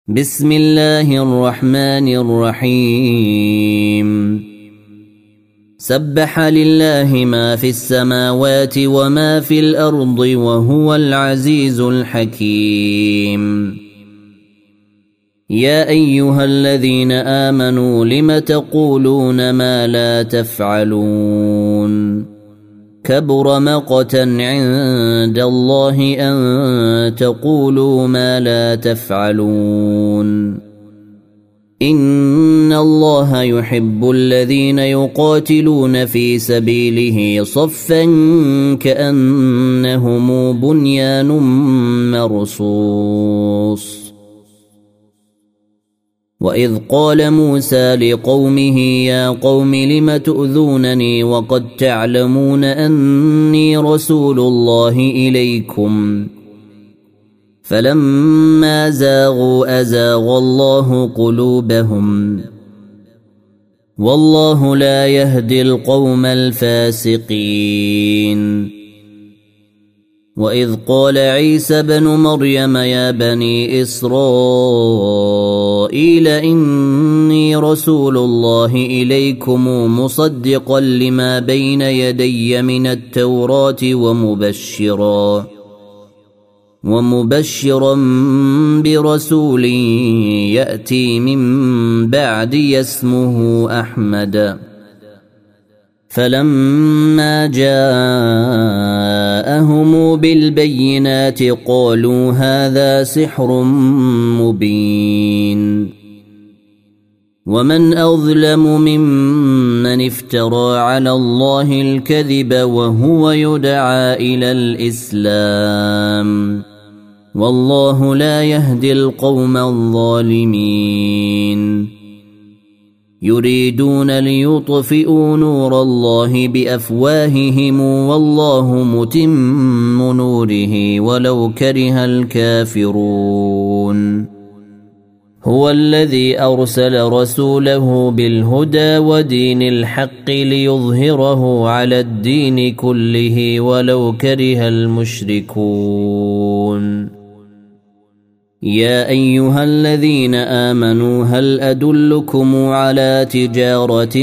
بسم الله الرحمن الرحيم سبح لله ما في السماوات وما في الأرض وهو العزيز الحكيم يا أيها الذين آمنوا لم تقولون ما لا تفعلون كبر مقتا عند الله أن تقولوا ما لا تفعلون إن الله يحب الذين يقاتلون في سبيله صفا كأنهم بنيان مرصوص وإذ قال موسى لقومه يا قوم لم تؤذونني وقد تعلمون أني رسول الله إليكم فلما زاغوا أزاغ الله قلوبهم والله لا يهدي القوم الفاسقين وإذ قال عيسى بن مريم يا بني إسرائيل إني رسول الله إليكم مصدقا لما بين يدي من التوراة ومبشرا برسول يأتي من بعدي اسمه أحمد فلما جاءهم بالبينات قالوا هذا سحر مبين ومن أظلم ممن افترى على الله الكذب وهو يدعى إلى الإسلام والله لا يهدي القوم الظالمين يريدون ليطفئوا نور الله بأفواههم والله متم نوره ولو كره الكافرون هو الذي أرسل رسوله بالهدى ودين الحق ليظهره على الدين كله ولو كره المشركون يا أيها الذين آمنوا هل أدلكم على تجارة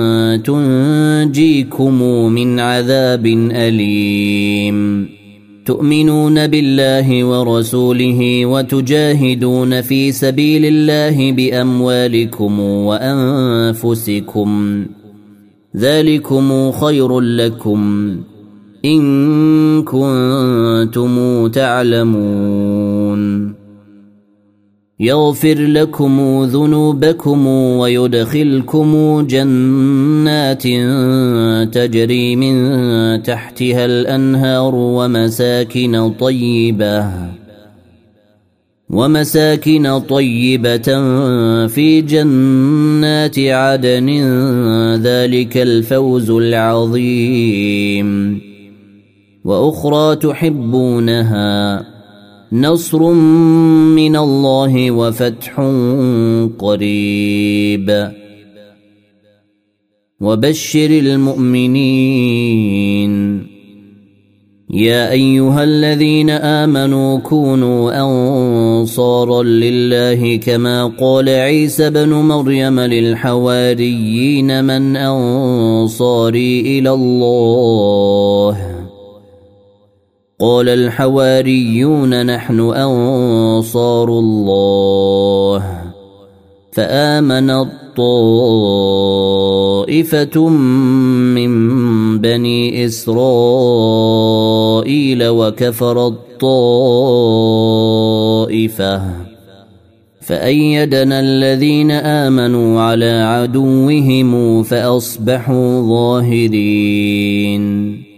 تنجيكم من عذاب أليم تؤمنون بالله ورسوله وتجاهدون في سبيل الله بأموالكم وأنفسكم ذلكم خير لكم إن كنتم تعلمون يغفر لكم ذنوبكم ويدخلكم جنات تجري من تحتها الأنهار ومساكن طيبة في جنات عدن ذلك الفوز العظيم وأخرى تحبونها نصر من الله وفتح قريب وبشر المؤمنين يا أيها الذين آمنوا كونوا أنصارا لله كما قال عيسى بن مريم للحواريين من أنصاري إلى الله قال الحواريون نحن أنصار الله فآمن طائفة من بني إسرائيل وكفر الطائفة فأيدنا الذين آمنوا على عدوهم فأصبحوا ظاهرين